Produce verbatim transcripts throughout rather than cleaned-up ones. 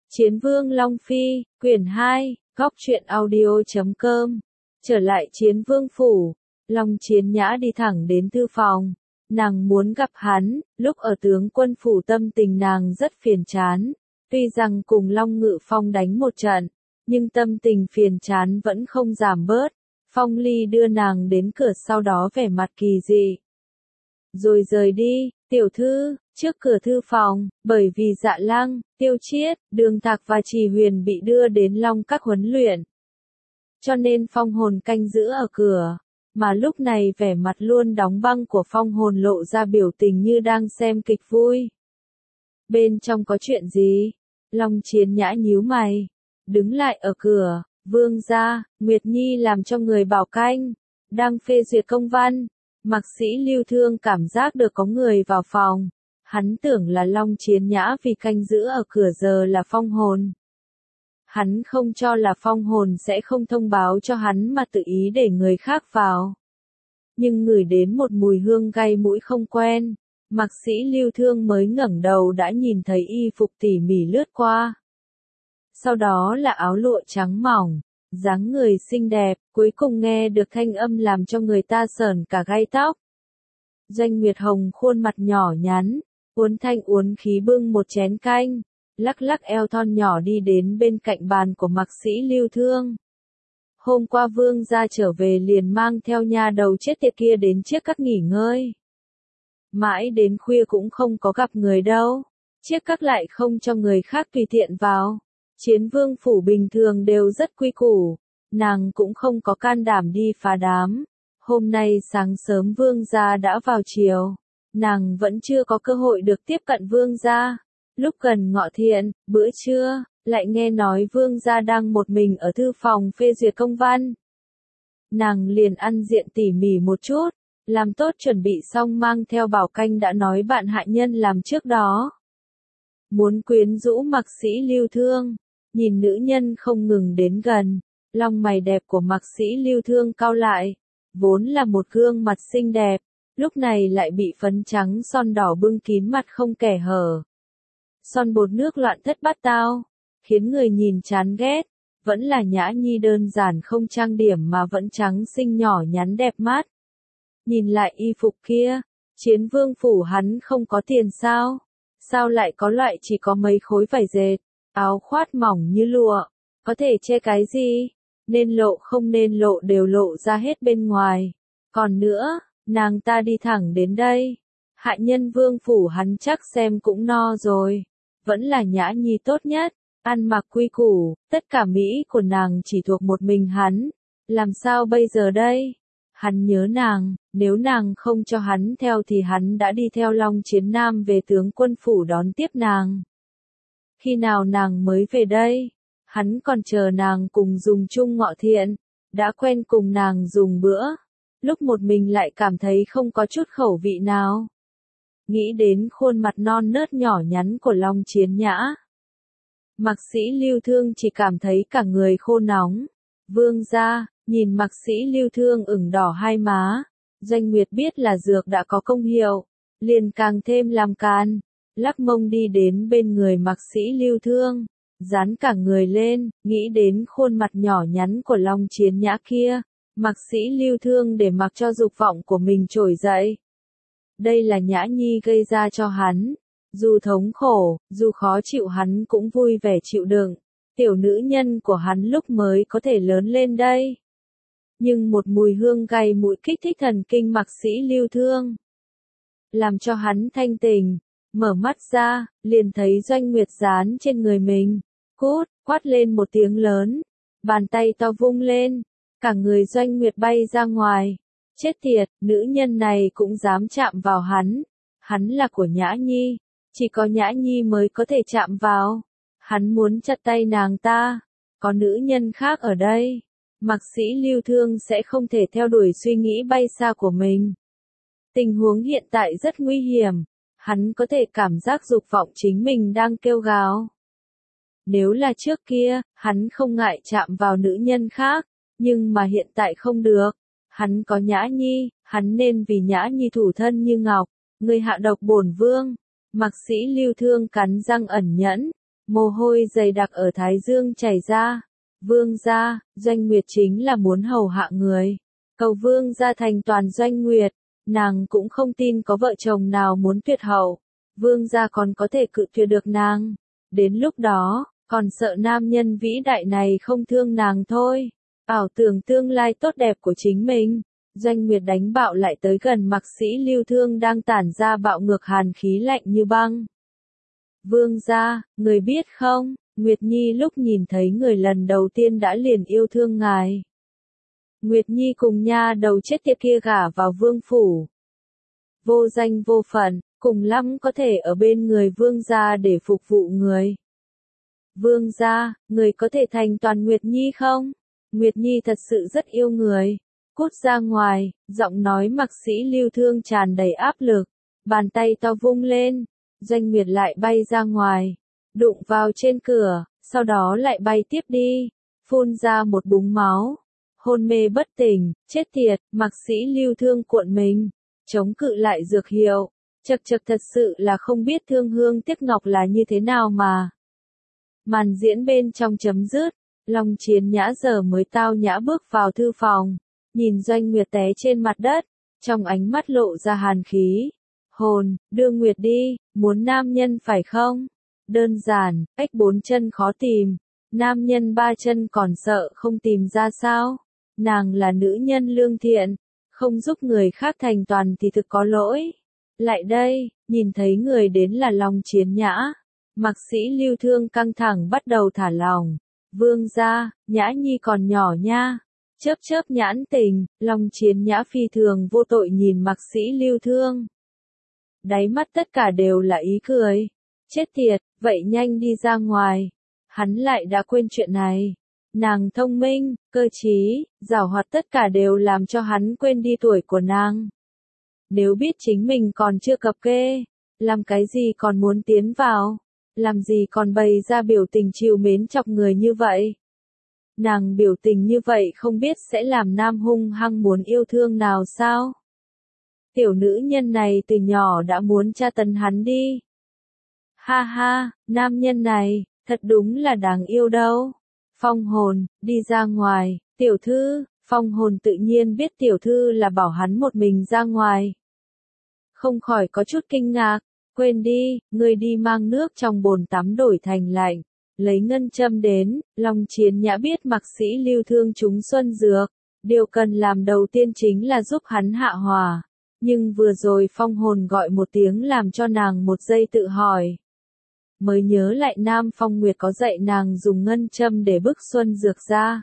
Chiến Vương Long Phi, quyển hai, góc truyện audio chấm com. Trở lại Chiến Vương phủ, Long Chiến Nhã đi thẳng đến thư phòng. Nàng muốn gặp hắn, lúc ở tướng quân phủ tâm tình nàng rất phiền chán. Tuy rằng cùng Long Ngự Phong đánh một trận, nhưng tâm tình phiền chán vẫn không giảm bớt. Phong Ly đưa nàng đến cửa sau đó vẻ mặt kỳ dị. Rồi rời đi, tiểu thư, trước cửa thư phòng, bởi vì Dạ Lăng, Tiêu Chiết, Đường Thạc và Trì Huyền bị đưa đến Long Các huấn luyện. Cho nên Phong Hồn canh giữ ở cửa, mà lúc này vẻ mặt luôn đóng băng của Phong Hồn lộ ra biểu tình như đang xem kịch vui. Bên trong có chuyện gì? Long Chiến Nhã nhíu mày, đứng lại ở cửa. Vương gia, Nguyệt Nhi làm cho người bảo canh, đang phê duyệt công văn. Mạc Sĩ Lưu Thương cảm giác được có người vào phòng. Hắn tưởng là Long Chiến Nhã vì canh giữ ở cửa giờ là Phong Hồn. Hắn không cho là Phong Hồn sẽ không thông báo cho hắn mà tự ý để người khác vào. Nhưng ngửi đến một mùi hương gây mũi không quen, Mạc Sĩ Lưu Thương mới ngẩng đầu đã nhìn thấy y phục tỉ mỉ lướt qua. Sau đó là áo lụa trắng mỏng, dáng người xinh đẹp, cuối cùng nghe được thanh âm làm cho người ta sởn cả gai tóc. Doanh Nguyệt Hồng khuôn mặt nhỏ nhắn, uốn thanh uốn khí bưng một chén canh, lắc lắc eo thon nhỏ đi đến bên cạnh bàn của Mạc Sĩ Lưu Thương. Hôm qua Vương gia trở về liền mang theo nha đầu chết tiệt kia đến Chiếc Các nghỉ ngơi. Mãi đến khuya cũng không có gặp người đâu, Chiếc Các lại không cho người khác tùy tiện vào. Chiến Vương phủ bình thường đều rất quy củ, nàng cũng không có can đảm đi phá đám. Hôm nay sáng sớm Vương gia đã vào chiều, nàng vẫn chưa có cơ hội được tiếp cận Vương gia. Lúc gần ngọ thiện, bữa trưa, lại nghe nói Vương gia đang một mình ở thư phòng phê duyệt công văn. Nàng liền ăn diện tỉ mỉ một chút, làm tốt chuẩn bị xong mang theo bảo canh đã nói bạn hạ nhân làm trước đó. Muốn quyến rũ Mạc Sĩ Lưu Thương, nhìn nữ nhân không ngừng đến gần, lông mày đẹp của Mạc Sĩ Lưu Thương cau lại, vốn là một gương mặt xinh đẹp, lúc này lại bị phấn trắng son đỏ bưng kín mặt không kẻ hở. Son bột nước loạn thất bát tao, khiến người nhìn chán ghét, vẫn là Nhã Nhi đơn giản không trang điểm mà vẫn trắng xinh nhỏ nhắn đẹp mắt. Nhìn lại y phục kia, Chiến Vương phủ hắn không có tiền sao? Sao lại có loại chỉ có mấy khối vải dệt, áo khoát mỏng như lụa, có thể che cái gì? Nên lộ không nên lộ đều lộ ra hết bên ngoài. Còn nữa, nàng ta đi thẳng đến đây. Hạ nhân Vương phủ hắn chắc xem cũng no rồi. Vẫn là Nhã Nhi tốt nhất, ăn mặc quy củ, tất cả mỹ của nàng chỉ thuộc một mình hắn. Làm sao bây giờ đây? Hắn nhớ nàng, nếu nàng không cho hắn theo thì hắn đã đi theo Long Chiến Nam về tướng quân phủ đón tiếp nàng. Khi nào nàng mới về đây? Hắn còn chờ nàng cùng dùng chung ngọ thiện, đã quen cùng nàng dùng bữa. Lúc một mình lại cảm thấy không có chút khẩu vị nào. Nghĩ đến khuôn mặt non nớt nhỏ nhắn của Long Chiến Nhã, Mạc Sĩ Lưu Thương chỉ cảm thấy cả người khô nóng. Vương gia, nhìn Mạc Sĩ Lưu Thương ửng đỏ hai má, Doanh Nguyệt biết là dược đã có công hiệu, liền càng thêm làm can, lắc mông đi đến bên người Mạc Sĩ Lưu Thương, dán cả người lên, nghĩ đến khuôn mặt nhỏ nhắn của Long Chiến Nhã kia, Mạc Sĩ Lưu Thương để mặc cho dục vọng của mình trỗi dậy. Đây là Nhã Nhi gây ra cho hắn, dù thống khổ, dù khó chịu hắn cũng vui vẻ chịu đựng, tiểu nữ nhân của hắn lúc mới có thể lớn lên đây. Nhưng một mùi hương gay mũi kích thích thần kinh Mạc Sĩ Lưu Thương, làm cho hắn thanh tỉnh, mở mắt ra, liền thấy Doanh Nguyệt dán trên người mình, cút, quát lên một tiếng lớn, bàn tay to vung lên, cả người Doanh Nguyệt bay ra ngoài. Chết tiệt, nữ nhân này cũng dám chạm vào hắn. Hắn là của Nhã Nhi, chỉ có Nhã Nhi mới có thể chạm vào. Hắn muốn chặt tay nàng ta, có nữ nhân khác ở đây. Mạc Sĩ Lưu Thương sẽ không thể theo đuổi suy nghĩ bay xa của mình. Tình huống hiện tại rất nguy hiểm, hắn có thể cảm giác dục vọng chính mình đang kêu gào. Nếu là trước kia, hắn không ngại chạm vào nữ nhân khác, nhưng mà hiện tại không được. Hắn có Nhã Nhi, hắn nên vì Nhã Nhi thủ thân như ngọc, người hạ độc bổn vương. Mạc Sĩ Lưu Thương cắn răng ẩn nhẫn, mồ hôi dày đặc ở thái dương chảy ra. Vương gia, Doanh Nguyệt chính là muốn hầu hạ người. Cầu vương gia thành toàn Doanh Nguyệt, nàng cũng không tin có vợ chồng nào muốn tuyệt hậu. Vương gia còn có thể cự tuyệt được nàng. Đến lúc đó, còn sợ nam nhân vĩ đại này không thương nàng thôi. Ảo tưởng tương lai tốt đẹp của chính mình. Doanh Nguyệt đánh bạo lại tới gần Mạc Sĩ Lưu Thương đang tản ra bạo ngược hàn khí lạnh như băng. Vương gia, người biết không, Nguyệt Nhi lúc nhìn thấy người lần đầu tiên đã liền yêu thương ngài. Nguyệt Nhi cùng nha đầu chết tiệt kia gả vào vương phủ. Vô danh vô phận, cùng lắm có thể ở bên người vương gia để phục vụ người. Vương gia, người có thể thành toàn Nguyệt Nhi không? Nguyệt Nhi thật sự rất yêu người. Cút ra ngoài, giọng nói Mạc Sĩ Lưu Thương tràn đầy áp lực. Bàn tay to vung lên, Doanh Nguyệt lại bay ra ngoài, đụng vào trên cửa, sau đó lại bay tiếp đi, phun ra một búng máu. Hôn mê bất tỉnh, chết tiệt, Mạc Sĩ Lưu Thương cuộn mình, chống cự lại dược hiệu. Chật chật thật sự là không biết thương hương tiếc ngọc là như thế nào mà. Màn diễn bên trong chấm dứt, Long Chiến Nhã giờ mới tao nhã bước vào thư phòng, nhìn Doanh Nguyệt té trên mặt đất, trong ánh mắt lộ ra hàn khí. Hồn, đưa Nguyệt đi, muốn nam nhân phải không? Đơn giản, ếch bốn chân khó tìm, nam nhân ba chân còn sợ không tìm ra sao? Nàng là nữ nhân lương thiện, không giúp người khác thành toàn thì thực có lỗi. Lại đây, nhìn thấy người đến là Long Chiến Nhã. Mạc Sĩ Lưu Thương căng thẳng bắt đầu thả lỏng. Vương gia, Nhã Nhi còn nhỏ nha. Chớp chớp nhãn tình, Long Chiến Nhã phi thường vô tội nhìn Mạc Sĩ Lưu Thương. Đáy mắt tất cả đều là ý cười. Chết tiệt, vậy nhanh đi ra ngoài. Hắn lại đã quên chuyện này. Nàng thông minh, cơ trí, giảo hoạt tất cả đều làm cho hắn quên đi tuổi của nàng. Nếu biết chính mình còn chưa cập kê, làm cái gì còn muốn tiến vào, làm gì còn bày ra biểu tình trìu mến chọc người như vậy. Nàng biểu tình như vậy không biết sẽ làm nam hung hăng muốn yêu thương nào sao? Tiểu nữ nhân này từ nhỏ đã muốn tra tấn hắn đi. Ha ha, nam nhân này, thật đúng là đáng yêu đâu. Phong Hồn, đi ra ngoài, tiểu thư. Phong Hồn tự nhiên biết tiểu thư là bảo hắn một mình ra ngoài. Không khỏi có chút kinh ngạc, quên đi, ngươi đi mang nước trong bồn tắm đổi thành lạnh, lấy ngân châm đến. Long Chiến Nhã biết Mạc Sĩ Lưu Thương trúng xuân dược, điều cần làm đầu tiên chính là giúp hắn hạ hỏa. Nhưng vừa rồi Phong Hồn gọi một tiếng làm cho nàng một giây tự hỏi. Mới nhớ lại Nam Phong Nguyệt có dạy nàng dùng ngân châm để bức xuân dược ra.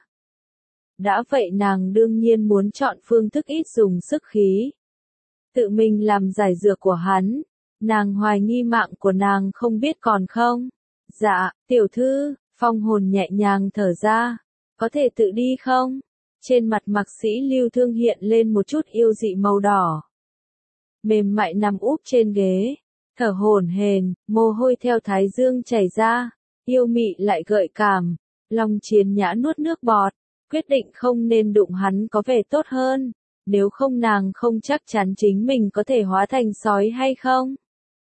Đã vậy nàng đương nhiên muốn chọn phương thức ít dùng sức khí. Tự mình làm giải dược của hắn. Nàng hoài nghi mạng của nàng không biết còn không? Dạ, tiểu thư, Phong Hồn nhẹ nhàng thở ra. Có thể tự đi không? Trên mặt Mạc Sĩ Lưu Thương hiện lên một chút yêu dị màu đỏ. Mềm mại nằm úp trên ghế, thở hổn hển, mồ hôi theo thái dương chảy ra, yêu mị lại gợi cảm. Long Chiến Nhã nuốt nước bọt, quyết định không nên đụng hắn có vẻ tốt hơn, nếu không nàng không chắc chắn chính mình có thể hóa thành sói hay không.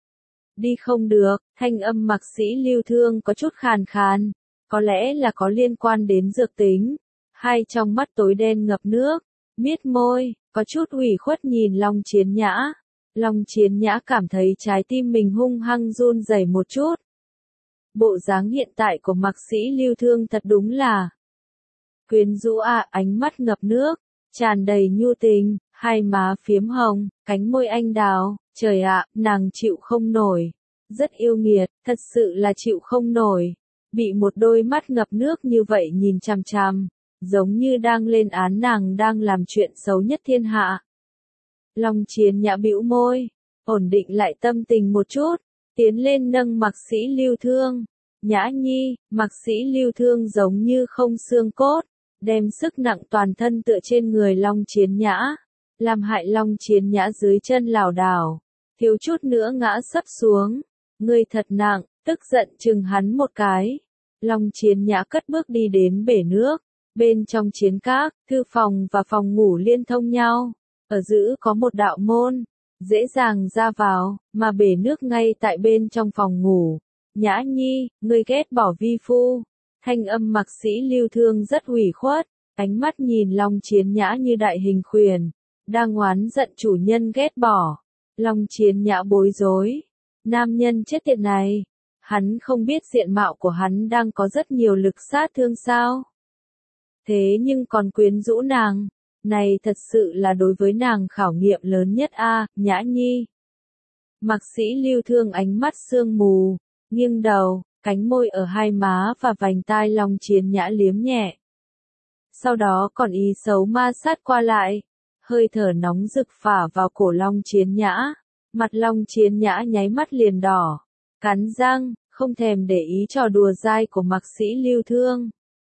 Đi không được, thanh âm Mạc Sĩ Lưu Thương có chút khàn khàn, có lẽ là có liên quan đến dược tính. Hai trong mắt tối đen ngập nước, miết môi, có chút ủy khuất nhìn Long Chiến Nhã. Long Chiến Nhã cảm thấy trái tim mình hung hăng run rẩy một chút. Bộ dáng hiện tại của Mạc Sĩ Lưu Thương thật đúng là quyến rũ à, ánh mắt ngập nước, tràn đầy nhu tình, hai má phiếm hồng, cánh môi anh đào, trời ạ, nàng chịu không nổi. Rất yêu nghiệt, thật sự là chịu không nổi. Bị một đôi mắt ngập nước như vậy nhìn chằm chằm, giống như đang lên án nàng đang làm chuyện xấu nhất thiên hạ. Long Chiến Nhã bĩu môi, ổn định lại tâm tình một chút, tiến lên nâng Mạc Sĩ Lưu Thương. Nhã Nhi, Mạc Sĩ Lưu Thương giống như không xương cốt, đem sức nặng toàn thân tựa trên người Long Chiến Nhã, làm hại Long Chiến Nhã dưới chân lảo đảo, thiếu chút nữa ngã sấp xuống. Ngươi thật nặng, tức giận chừng hắn một cái. Long Chiến Nhã cất bước đi đến bể nước, bên trong chiến các, thư phòng và phòng ngủ liên thông nhau, ở giữa có một đạo môn, dễ dàng ra vào, mà bể nước ngay tại bên trong phòng ngủ. Nhã Nhi, ngươi ghét bỏ vi phu. Thanh âm Mạc Sĩ Lưu Thương rất ủy khuất, ánh mắt nhìn Long Chiến Nhã như đại hình khuyển, đang oán giận chủ nhân ghét bỏ. Long Chiến Nhã bối rối. Nam nhân chết tiệt này, hắn không biết diện mạo của hắn đang có rất nhiều lực sát thương sao? Thế nhưng còn quyến rũ nàng, này thật sự là đối với nàng khảo nghiệm lớn nhất a, à, Nhã Nhi. Mạc Sĩ Lưu Thương ánh mắt sương mù, nghiêng đầu, cánh môi ở hai má và vành tai Long Chiến Nhã liếm nhẹ. Sau đó còn ý xấu ma sát qua lại, hơi thở nóng rực phả vào cổ Long Chiến Nhã, mặt Long Chiến Nhã nháy mắt liền đỏ, cắn răng, không thèm để ý trò đùa dai của Mạc Sĩ Lưu Thương.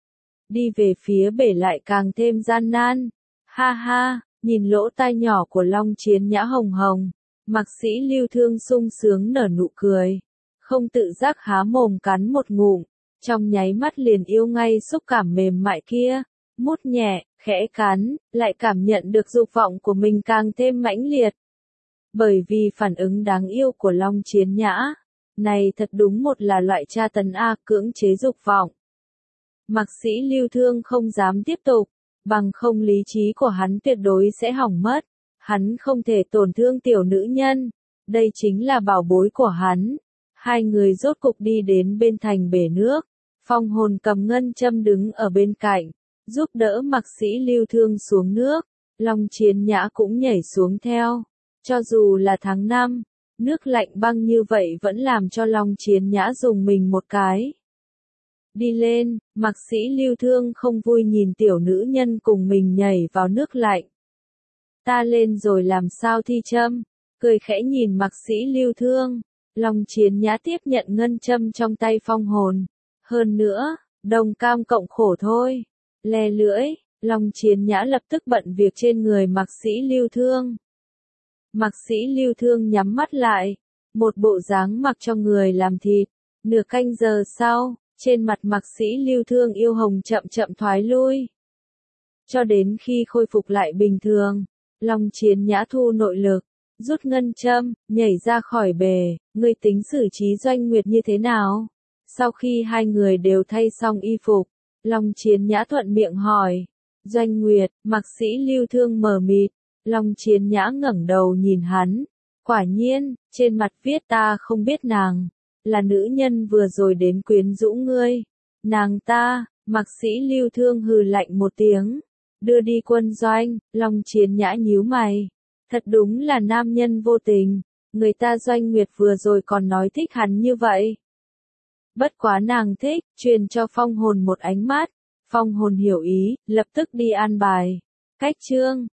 Đi về phía bể lại càng thêm gian nan. Ha ha, nhìn lỗ tai nhỏ của Long Chiến Nhã hồng hồng, Mạc Sĩ Lưu Thương sung sướng nở nụ cười, không tự giác há mồm cắn một ngụm, trong nháy mắt liền yêu ngay xúc cảm mềm mại kia, mút nhẹ, khẽ cắn, lại cảm nhận được dục vọng của mình càng thêm mãnh liệt. Bởi vì phản ứng đáng yêu của Long Chiến Nhã, này thật đúng một là loại tra tấn a, cưỡng chế dục vọng. Mạc Sĩ Lưu Thương không dám tiếp tục, bằng không lý trí của hắn tuyệt đối sẽ hỏng mất. Hắn không thể tổn thương tiểu nữ nhân, đây chính là bảo bối của hắn. Hai người rốt cục đi đến bên thành bể nước, Phong Hồn cầm ngân châm đứng ở bên cạnh, giúp đỡ Mạc Sĩ Lưu Thương xuống nước, Long Chiến Nhã cũng nhảy xuống theo. Cho dù là tháng năm, nước lạnh băng như vậy vẫn làm cho Long Chiến Nhã dùng mình một cái. Đi lên, Mạc Sĩ Lưu Thương không vui nhìn tiểu nữ nhân cùng mình nhảy vào nước lạnh. Ta lên rồi làm sao thi châm, cười khẽ nhìn Mạc Sĩ Lưu Thương, Long Chiến Nhã tiếp nhận ngân châm trong tay Phong Hồn. Hơn nữa, đồng cam cộng khổ thôi. Le lưỡi, Long Chiến Nhã lập tức bận việc trên người Mạc Sĩ Lưu Thương. Mạc Sĩ Lưu Thương nhắm mắt lại, một bộ dáng mặc cho người làm thịt. Nửa canh giờ sau, trên mặt Mạc Sĩ Lưu Thương yêu hồng chậm chậm thoái lui. Cho đến khi khôi phục lại bình thường, Long Chiến Nhã thu nội lực, rút ngân châm, nhảy ra khỏi bể, ngươi tính xử trí Doanh Nguyệt như thế nào? Sau khi hai người đều thay xong y phục, Long Chiến Nhã thuận miệng hỏi. Doanh Nguyệt, Mạc Sĩ Lưu Thương mờ mịt, Long Chiến Nhã ngẩng đầu nhìn hắn. Quả nhiên, trên mặt viết ta không biết nàng, là nữ nhân vừa rồi đến quyến rũ ngươi. Nàng ta, Mạc Sĩ Lưu Thương hừ lạnh một tiếng. Đưa đi quân doanh, Long Chiến Nhã nhíu mày. Thật đúng là nam nhân vô tình, người ta Doanh Nguyệt vừa rồi còn nói thích hắn như vậy. Bất quá nàng thích, truyền cho Phong Hồn một ánh mắt. Phong Hồn hiểu ý, lập tức đi an bài. Cách chương